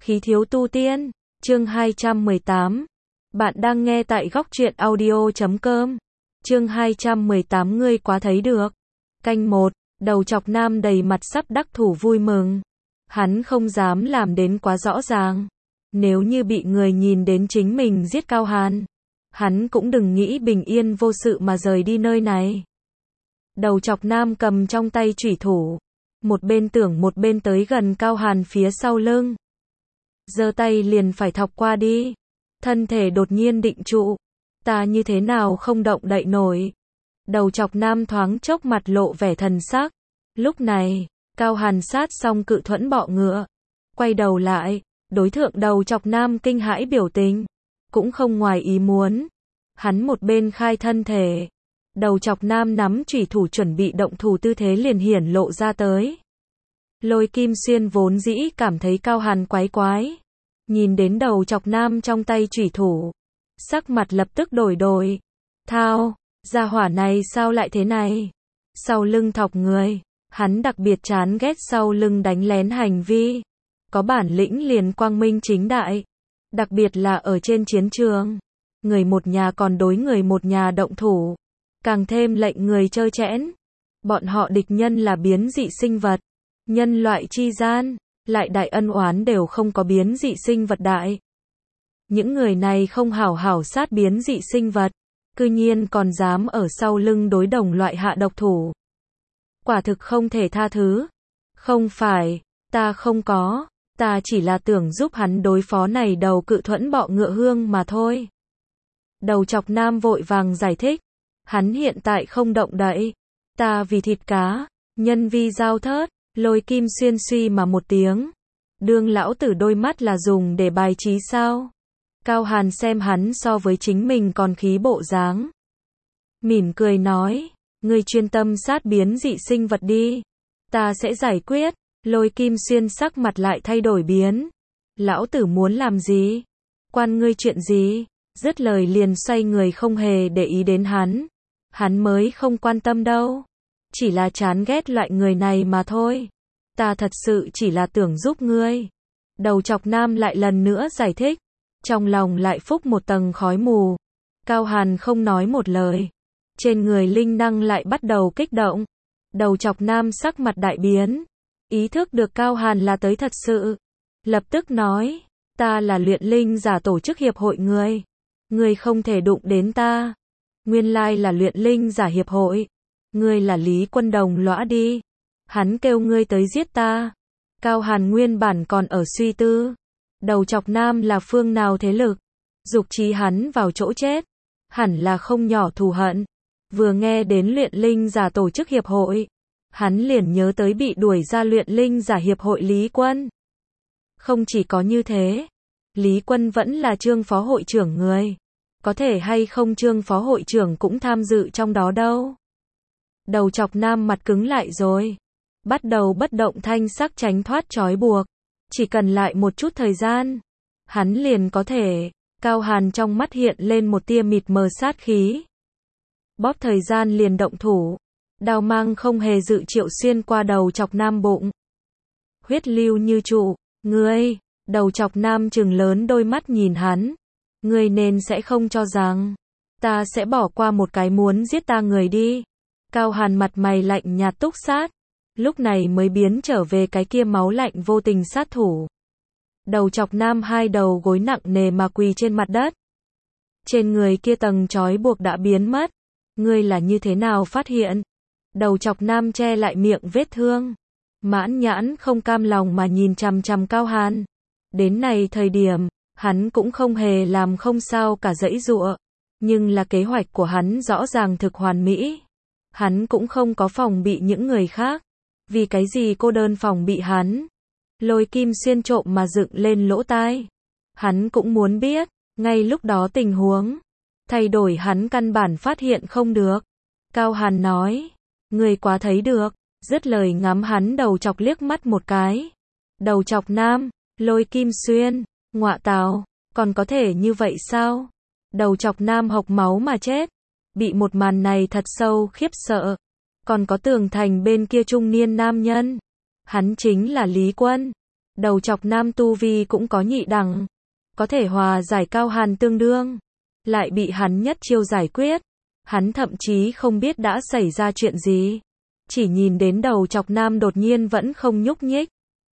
Khí thiếu tu tiên, chương 218. Bạn đang nghe tại góc truyện audio.com. Chương 218 ngươi quá thấy được. Canh 1, đầu chọc nam đầy mặt sắp đắc thủ vui mừng. Hắn không dám làm đến quá rõ ràng. Nếu như bị người nhìn đến chính mình giết Cao Hàn, hắn cũng đừng nghĩ bình yên vô sự mà rời đi nơi này. Đầu chọc nam cầm trong tay chủy thủ, một bên tưởng một bên tới gần Cao Hàn phía sau lưng. Giơ tay liền phải thọc qua đi. Thân thể đột nhiên định trụ. Ta như thế nào không động đậy nổi. Đầu chọc nam thoáng chốc mặt lộ vẻ thần sắc. Lúc này, Cao Hàn sát xong cự thuẫn bọ ngựa. Quay đầu lại, đối thượng đầu chọc nam kinh hãi biểu tình. Cũng không ngoài ý muốn. Hắn một bên khai thân thể. Đầu chọc nam nắm chủy thủ chuẩn bị động thủ tư thế liền hiển lộ ra tới. Lôi Kim Xuyên vốn dĩ cảm thấy Cao Hàn quái quái. Nhìn đến đầu chọc nam trong tay chủy thủ. Sắc mặt lập tức đổi. Thao, gia hỏa này sao lại thế này? Sau lưng thọc người. Hắn đặc biệt chán ghét sau lưng đánh lén hành vi. Có bản lĩnh liền quang minh chính đại. Đặc biệt là ở trên chiến trường. Người một nhà còn đối người một nhà động thủ. Càng thêm lệnh người trơ trẽn. Bọn họ địch nhân là biến dị sinh vật. Nhân loại chi gian, lại đại ân oán đều không có biến dị sinh vật đại. Những người này không hảo hảo sát biến dị sinh vật, cư nhiên còn dám ở sau lưng đối đồng loại hạ độc thủ. Quả thực không thể tha thứ. Không phải, ta không có, ta chỉ là tưởng giúp hắn đối phó này đầu cự thuẫn bọ ngựa hương mà thôi. Đầu chọc nam vội vàng giải thích, hắn hiện tại không động đậy, ta vì thịt cá, nhân vi giao thớt. Lôi Kim Xuyên suy mà một tiếng. Đương lão tử đôi mắt là dùng để bài trí sao? Cao Hàn xem hắn so với chính mình còn khí bộ dáng. Mỉm cười nói, ngươi chuyên tâm sát biến dị sinh vật đi. Ta sẽ giải quyết. Lôi Kim Xuyên sắc mặt lại thay đổi biến. Lão tử muốn làm gì? Quan ngươi chuyện gì? Dứt lời liền xoay người không hề để ý đến hắn. Hắn mới không quan tâm đâu. Chỉ là chán ghét loại người này mà thôi. Ta thật sự chỉ là tưởng giúp ngươi. Đầu chọc nam lại lần nữa giải thích. Trong lòng lại phúc một tầng khói mù. Cao Hàn không nói một lời. Trên người linh năng lại bắt đầu kích động. Đầu chọc nam sắc mặt đại biến. Ý thức được Cao Hàn là tới thật sự. Lập tức nói. Ta là luyện linh giả tổ chức hiệp hội ngươi. Ngươi không thể đụng đến ta. Nguyên lai là luyện linh giả hiệp hội. Ngươi là Lý Quân Đồng lõa đi. Hắn kêu ngươi tới giết ta. Cao Hàn nguyên bản còn ở suy tư. Đầu chọc nam là phương nào thế lực. Dục chí hắn vào chỗ chết. Hẳn là không nhỏ thù hận. Vừa nghe đến luyện linh giả tổ chức hiệp hội. Hắn liền nhớ tới bị đuổi ra luyện linh giả hiệp hội Lý Quân. Không chỉ có như thế. Lý Quân vẫn là Trương phó hội trưởng người. Có thể hay không Trương phó hội trưởng cũng tham dự trong đó đâu. Đầu chọc nam mặt cứng lại rồi. Bắt đầu bất động thanh sắc tránh thoát trói buộc. Chỉ cần lại một chút thời gian. Hắn liền có thể. Cao Hàn trong mắt hiện lên một tia mịt mờ sát khí. Bóp thời gian liền động thủ. Đao mang không hề dự triệu xuyên qua đầu chọc nam bụng. Huyết lưu như trụ. Ngươi. Đầu chọc nam trừng lớn đôi mắt nhìn hắn. Ngươi nên sẽ không cho rằng. Ta sẽ bỏ qua một cái muốn giết ta người đi. Cao Hàn mặt mày lạnh nhạt túc sát. Lúc này mới biến trở về cái kia máu lạnh vô tình sát thủ. Đầu chọc nam hai đầu gối nặng nề mà quỳ trên mặt đất. Trên người kia tầng trói buộc đã biến mất. Ngươi là như thế nào phát hiện? Đầu chọc nam che lại miệng vết thương. Mãn nhãn không cam lòng mà nhìn chằm chằm Cao Hàn. Đến này thời điểm, hắn cũng không hề làm không sao cả giãy giụa. Nhưng là kế hoạch của hắn rõ ràng thực hoàn mỹ. Hắn cũng không có phòng bị những người khác. Vì cái gì cô đơn phòng bị hắn? Lôi Kim Xuyên trộm mà dựng lên lỗ tai. Hắn cũng muốn biết, ngay lúc đó tình huống. Thay đổi hắn căn bản phát hiện không được. Cao Hàn nói, người quá thấy được. Dứt lời ngắm hắn đầu chọc liếc mắt một cái. Đầu chọc nam, Lôi Kim Xuyên, ngọa tào, còn có thể như vậy sao? Đầu chọc nam hộc máu mà chết. Bị một màn này thật sâu khiếp sợ. Còn có tường thành bên kia trung niên nam nhân. Hắn chính là Lý Quân. Đầu chọc nam tu vi cũng có nhị đẳng, có thể hòa giải Cao Hàn tương đương, lại bị hắn nhất chiêu giải quyết. Hắn thậm chí không biết đã xảy ra chuyện gì, chỉ nhìn đến đầu chọc nam đột nhiên vẫn không nhúc nhích.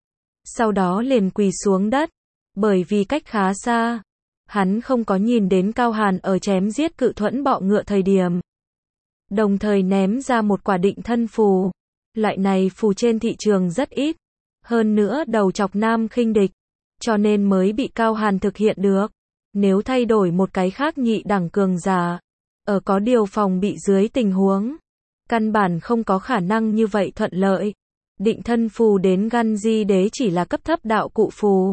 Sau đó liền quỳ xuống đất, bởi vì cách khá xa, hắn không có nhìn đến Cao Hàn ở chém giết cự thuẫn bọ ngựa thời điểm. Đồng thời ném ra một quả định thân phù. Loại này phù trên thị trường rất ít. Hơn nữa đầu chọc nam khinh địch, cho nên mới bị Cao Hàn thực hiện được. Nếu thay đổi một cái khác nhị đẳng cường giả, ở có điều phòng bị dưới tình huống, căn bản không có khả năng như vậy thuận lợi. Định thân phù đến Gan Di Đế chỉ là cấp thấp đạo cụ phù.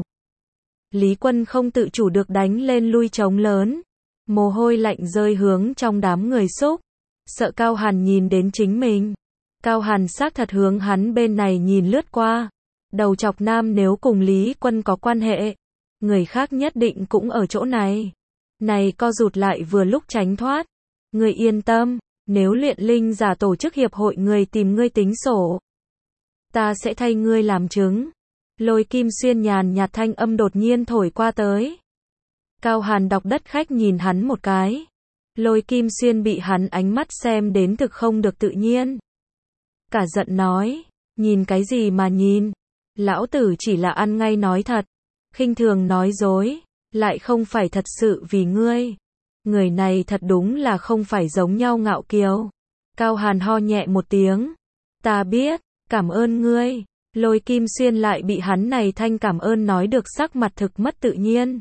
Lý Quân không tự chủ được đánh lên lui trống lớn, mồ hôi lạnh rơi hướng trong đám người xúc, sợ Cao Hàn nhìn đến chính mình. Cao Hàn xác thật hướng hắn bên này nhìn lướt qua. Đầu chọc nam nếu cùng Lý Quân có quan hệ, người khác nhất định cũng ở chỗ này. Này co rụt lại vừa lúc tránh thoát. Người yên tâm, nếu luyện linh giả tổ chức hiệp hội người tìm ngươi tính sổ, ta sẽ thay ngươi làm chứng. Lôi Kim Xuyên nhàn nhạt thanh âm đột nhiên thổi qua tới. Cao Hàn đọc đất khách nhìn hắn một cái. Lôi Kim Xuyên bị hắn ánh mắt xem đến thực không được tự nhiên. Cả giận nói, nhìn cái gì mà nhìn, lão tử chỉ là ăn ngay nói thật, khinh thường nói dối, lại không phải thật sự vì ngươi. Người này thật đúng là không phải giống nhau ngạo kiều. Cao Hàn ho nhẹ một tiếng, ta biết, cảm ơn ngươi. Lôi Kim Xuyên lại bị hắn này thanh cảm ơn nói được sắc mặt thực mất tự nhiên.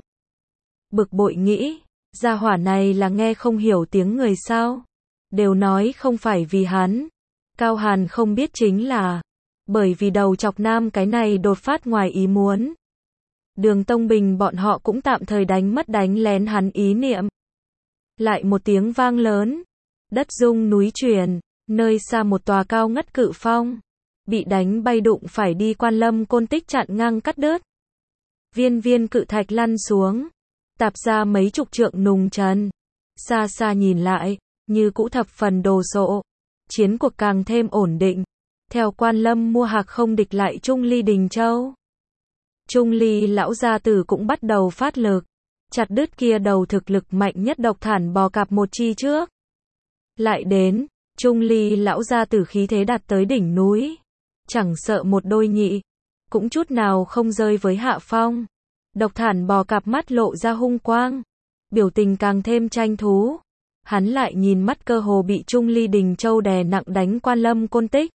Bực bội nghĩ, gia hỏa này là nghe không hiểu tiếng người sao? Đều nói không phải vì hắn. Cao Hàn không biết chính là, bởi vì đầu chọc nam cái này đột phát ngoài ý muốn. Đường Tông Bình bọn họ cũng tạm thời đánh lén hắn ý niệm. Lại một tiếng vang lớn, đất rung núi chuyển, nơi xa một tòa cao ngất cự phong, bị đánh bay đụng phải đi Quan Lâm Côn Tích chặn ngang cắt đứt. Viên viên cự thạch lăn xuống, tạp ra mấy chục trượng nùng trần. Xa xa nhìn lại, như cũ thập phần đồ sộ. Chiến cuộc càng thêm ổn định. Theo Quan Lâm mua hạc không địch lại Trung Ly Đình Châu. Trung Ly lão gia tử cũng bắt đầu phát lực, chặt đứt kia đầu thực lực mạnh nhất độc thản bò cạp một chi trước. Lại đến, Trung Ly lão gia tử khí thế đạt tới đỉnh núi, chẳng sợ một đôi nhị, cũng chút nào không rơi với hạ phong. Độc thản bò cạp mắt lộ ra hung quang, biểu tình càng thêm tranh thú. Hắn lại nhìn mắt cơ hồ bị Trung Ly Đình Châu đè nặng đánh Quan Lâm Côn Tích.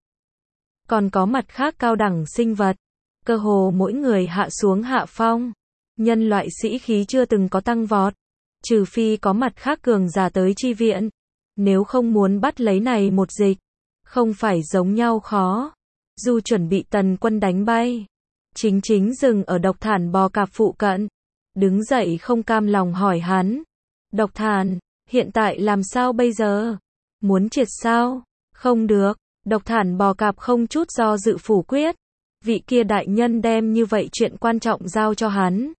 Còn có mặt khác cao đẳng sinh vật, cơ hồ mỗi người hạ xuống hạ phong. Nhân loại sĩ khí chưa từng có tăng vọt, trừ phi có mặt khác cường giả tới chi viện. Nếu không muốn bắt lấy này một dịch, không phải giống nhau khó. Du chuẩn bị Tần Quân đánh bay, chính dừng ở độc thản bò cạp phụ cận, đứng dậy không cam lòng hỏi hắn. Độc thản, hiện tại làm sao bây giờ? Muốn triệt sao? Không được. Độc thản bò cạp không chút do dự phủ quyết. Vị kia đại nhân đem như vậy chuyện quan trọng giao cho hắn.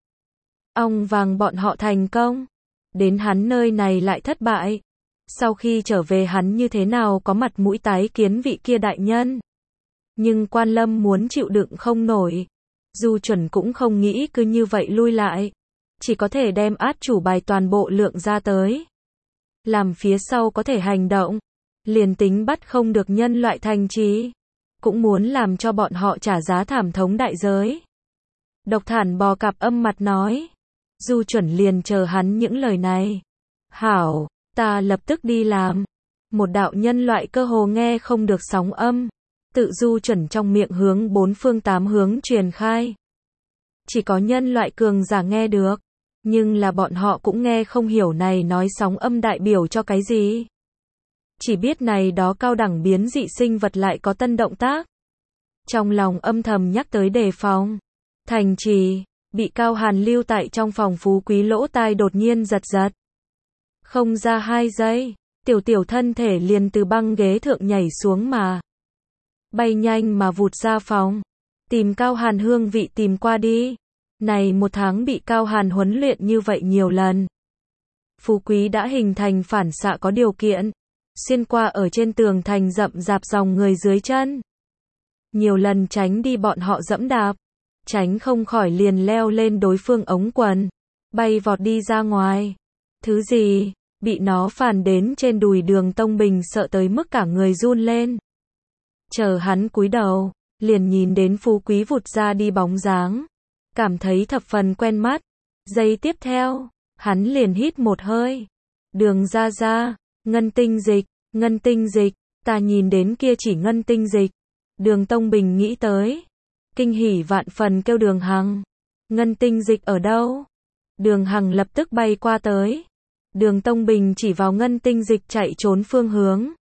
Ong vàng bọn họ thành công, đến hắn nơi này lại thất bại. Sau khi trở về hắn như thế nào có mặt mũi tái kiến vị kia đại nhân. Nhưng Quan Lâm muốn chịu đựng không nổi. Du chuẩn cũng không nghĩ cứ như vậy lui lại, chỉ có thể đem át chủ bài toàn bộ lượng ra tới. Làm phía sau có thể hành động, liền tính bắt không được nhân loại thành trì, cũng muốn làm cho bọn họ trả giá thảm thống đại giới. Độc thản bò cạp âm mặt nói. Du chuẩn liền chờ hắn những lời này. Hảo, ta lập tức đi làm. Một đạo nhân loại cơ hồ nghe không được sóng âm, tự Du chuẩn trong miệng hướng bốn phương tám hướng truyền khai. Chỉ có nhân loại cường giả nghe được, nhưng là bọn họ cũng nghe không hiểu này nói sóng âm đại biểu cho cái gì. Chỉ biết này đó cao đẳng biến dị sinh vật lại có tân động tác. Trong lòng âm thầm nhắc tới đề phòng. Thành trì, bị Cao Hàn lưu tại trong phòng phú quý lỗ tai đột nhiên giật giật. Không ra 2 giây, tiểu thân thể liền từ băng ghế thượng nhảy xuống mà. Bay nhanh mà vụt ra phòng. Tìm Cao Hàn hương vị tìm qua đi. Này 1 tháng bị Cao Hàn huấn luyện như vậy nhiều lần. Phú quý đã hình thành phản xạ có điều kiện. Xuyên qua ở trên tường thành rậm rạp dòng người dưới chân. Nhiều lần tránh đi bọn họ dẫm đạp. tránh không khỏi liền leo lên đối phương ống quần, bay vọt đi ra ngoài. Thứ gì? Bị nó phàn đến trên đùi Đường Tông Bình sợ tới mức cả người run lên. Chờ hắn cúi đầu, liền nhìn đến Phú Quý vụt ra đi bóng dáng, cảm thấy thập phần quen mắt. Giây tiếp theo, hắn liền hít một hơi. Đường ra ra, ngân tinh dịch, ta nhìn đến kia chỉ ngân tinh dịch. Đường Tông Bình nghĩ tới, kinh hỉ vạn phần kêu Đường Hằng, ngân tinh dịch ở đâu? Đường Hằng lập tức bay qua tới. Đường Tông Bình chỉ vào ngân tinh dịch chạy trốn phương hướng.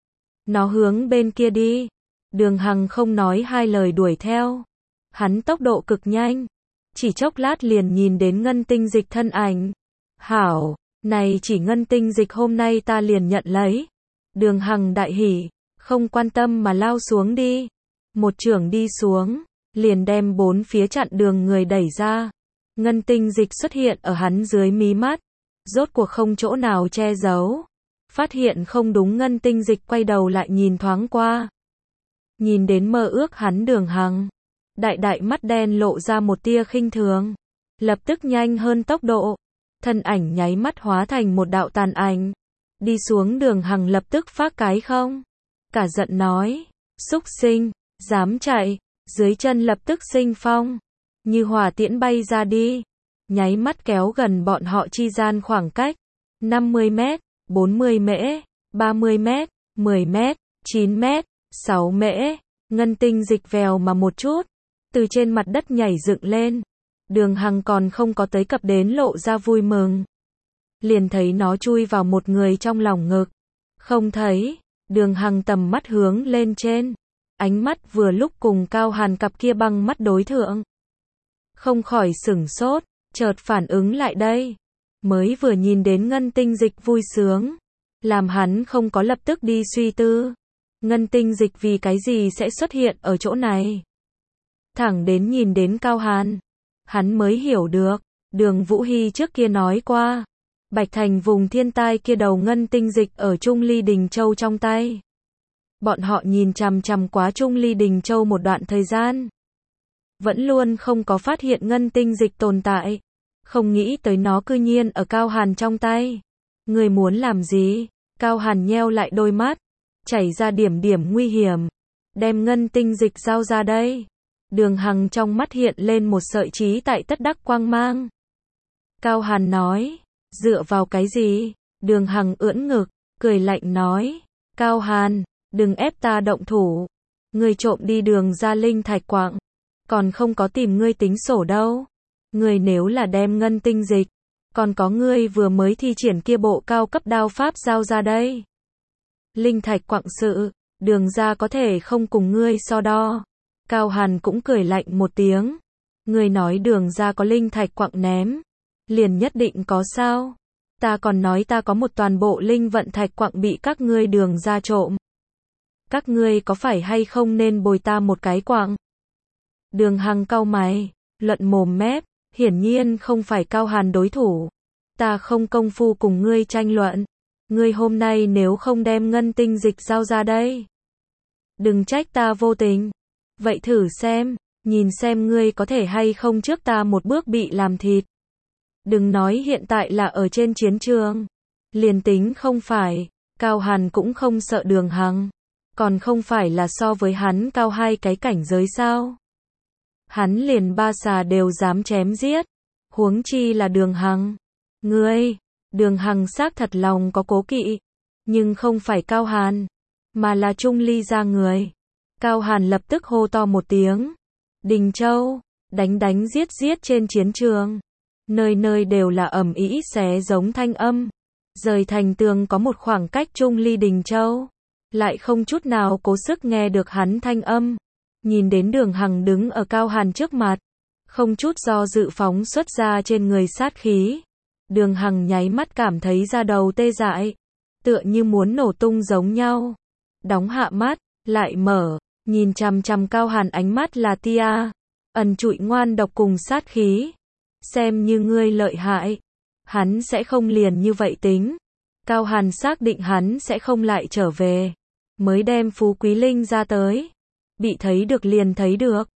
Nó hướng bên kia đi. Đường Hằng không nói hai lời đuổi theo. Hắn tốc độ cực nhanh, chỉ chốc lát liền nhìn đến ngân tinh dịch thân ảnh. Hảo, này chỉ ngân tinh dịch hôm nay ta liền nhận lấy. Đường Hằng đại hỉ, không quan tâm mà lao xuống đi. Một chưởng đi xuống, liền đem bốn phía chặn đường người đẩy ra. Ngân tinh dịch xuất hiện ở hắn dưới mí mắt, rốt cuộc không chỗ nào che giấu. Phát hiện không đúng, ngân tinh dịch quay đầu lại nhìn thoáng qua. Nhìn đến mơ ước hắn Đường Hằng, đại mắt đen lộ ra một tia khinh thường, lập tức nhanh hơn tốc độ, thân ảnh nháy mắt hóa thành một đạo tàn ảnh, đi xuống. Đường Hằng lập tức phát cái không, cả giận nói, xúc sinh, dám chạy, dưới chân lập tức sinh phong, như hỏa tiễn bay ra đi, nháy mắt kéo gần bọn họ chi gian khoảng cách, 50 mét, 40 mễ, 30 mét, 10 mét, 9 mét, 6 mễ, ngân tinh dịch vèo mà một chút, từ trên mặt đất nhảy dựng lên. Đường Hằng còn không có tới cập đến lộ ra vui mừng, liền thấy nó chui vào một người trong lòng ngực. Không thấy, Đường Hằng tầm mắt hướng lên trên, ánh mắt vừa lúc cùng Cao Hàn cặp kia băng mắt đối thượng. Không khỏi sửng sốt, chợt phản ứng lại đây, mới vừa nhìn đến ngân tinh dịch vui sướng, làm hắn không có lập tức đi suy tư. Ngân tinh dịch vì cái gì sẽ xuất hiện ở chỗ này? Thẳng đến nhìn đến Cao Hàn, hắn mới hiểu được, Đường Vũ Hy trước kia nói qua, Bạch Thành vùng thiên tai kia đầu ngân tinh dịch ở Trung Ly Đình Châu trong tay. Bọn họ nhìn chằm chằm quá Trung Ly Đình Châu một đoạn thời gian, vẫn luôn không có phát hiện ngân tinh dịch tồn tại, không nghĩ tới nó cư nhiên ở Cao Hàn trong tay. Người muốn làm gì? Cao Hàn nheo lại đôi mắt, chảy ra điểm nguy hiểm, đem ngân tinh dịch giao ra đây. Đường Hằng trong mắt hiện lên một sợi trí tại tất đắc quang mang. Cao Hàn nói, dựa vào cái gì? Đường Hằng ưỡn ngực, cười lạnh nói, Cao Hàn, đừng ép ta động thủ. Ngươi trộm đi Đường gia linh thạch quạng, còn không có tìm ngươi tính sổ đâu. Ngươi nếu là đem ngân tinh dịch, còn có ngươi vừa mới thi triển kia bộ cao cấp đao pháp giao ra đây. Linh thạch quạng sự, Đường gia có thể không cùng ngươi so đo. Cao Hàn cũng cười lạnh một tiếng. Ngươi nói Đường gia có linh thạch quạng ném, liền nhất định có sao? Ta còn nói ta có một toàn bộ linh vận thạch quạng bị các ngươi Đường gia trộm. Các ngươi có phải hay không nên bồi ta một cái quạng? Đường Hằng cau mày, luận mồm mép, hiển nhiên không phải Cao Hàn đối thủ. Ta không công phu cùng ngươi tranh luận. Ngươi hôm nay nếu không đem ngân tinh dịch giao ra đây, đừng trách ta vô tình. Vậy thử xem, nhìn xem ngươi có thể hay không trước ta một bước bị làm thịt. Đừng nói hiện tại là ở trên chiến trường, liền tính không phải, Cao Hàn cũng không sợ Đường Hằng, còn không phải là so với hắn cao hai cái cảnh giới sao? Hắn liền ba xà đều dám chém giết, huống chi là Đường Hằng. Ngươi, Đường Hằng xác thật lòng có cố kỵ, nhưng không phải Cao Hàn, mà là Trung Ly gia người. Cao Hàn lập tức hô to một tiếng, Đình Châu, đánh giết trên chiến trường. Nơi nơi đều là ầm ĩ xé giống thanh âm. Rời thành tường có một khoảng cách Trung Ly Đình Châu, lại không chút nào cố sức nghe được hắn thanh âm. Nhìn đến Đường Hằng đứng ở Cao Hàn trước mặt, không chút do dự phóng xuất ra trên người sát khí. Đường Hằng nháy mắt cảm thấy da đầu tê dại, tựa như muốn nổ tung giống nhau. Đóng hạ mắt, lại mở, nhìn chằm chằm Cao Hàn, ánh mắt là tia ẩn trụi ngoan độc cùng sát khí. Xem như ngươi lợi hại, hắn sẽ không liền như vậy tính. Cao Hàn xác định hắn sẽ không lại trở về, mới đem Phú Quý Linh ra tới. Bị thấy được liền thấy được.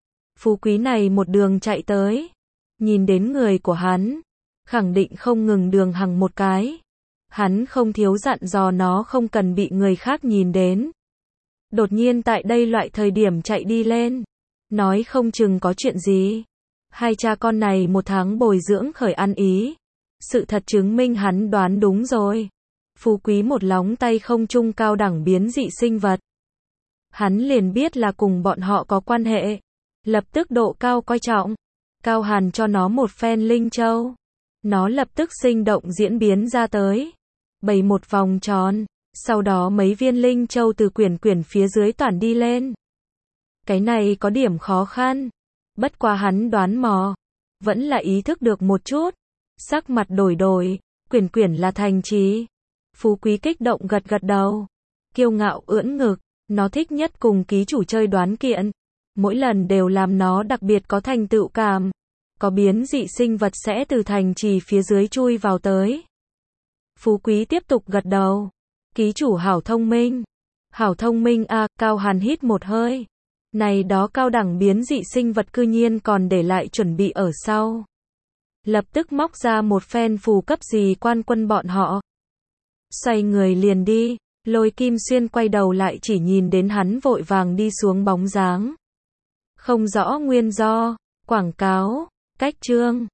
Phú quý này một đường chạy tới, nhìn đến người của hắn, khẳng định không ngừng đường hằng một cái. Hắn không thiếu dặn dò nó không cần bị người khác nhìn đến. Đột nhiên tại đây loại thời điểm chạy đi lên, nói không chừng có chuyện gì. Hai cha con này một tháng bồi dưỡng khởi ăn ý. Sự thật chứng minh hắn đoán đúng rồi. Phú quý một lóng tay không trung cao đẳng biến dị sinh vật. Hắn liền biết là cùng bọn họ có quan hệ. Lập tức độ cao coi trọng. Cao Hàn cho nó một phen linh châu. Nó lập tức sinh động diễn biến ra tới. Bày một vòng tròn. Sau đó mấy viên linh châu từ quyển phía dưới toàn đi lên. Cái này có điểm khó khăn. Bất quá hắn đoán mò. Vẫn là ý thức được một chút. Sắc mặt đổi. Quyển là thành trì. Phú quý kích động gật đầu. Kiêu ngạo ưỡn ngực. Nó thích nhất cùng ký chủ chơi đoán kiện. Mỗi lần đều làm nó đặc biệt có thành tựu cảm. Có biến dị sinh vật sẽ từ thành trì phía dưới chui vào tới. Phú quý tiếp tục gật đầu. Ký chủ hảo thông minh. Hảo thông minh à, Cao Hàn hít một hơi. Này đó cao đẳng biến dị sinh vật cư nhiên còn để lại chuẩn bị ở sau. Lập tức móc ra một phen phù cấp gì quan quân bọn họ. Xoay người liền đi. Lôi Kim Xuyên quay đầu lại chỉ nhìn đến hắn vội vàng đi xuống bóng dáng. Không rõ nguyên do. Quảng cáo. Cách chương.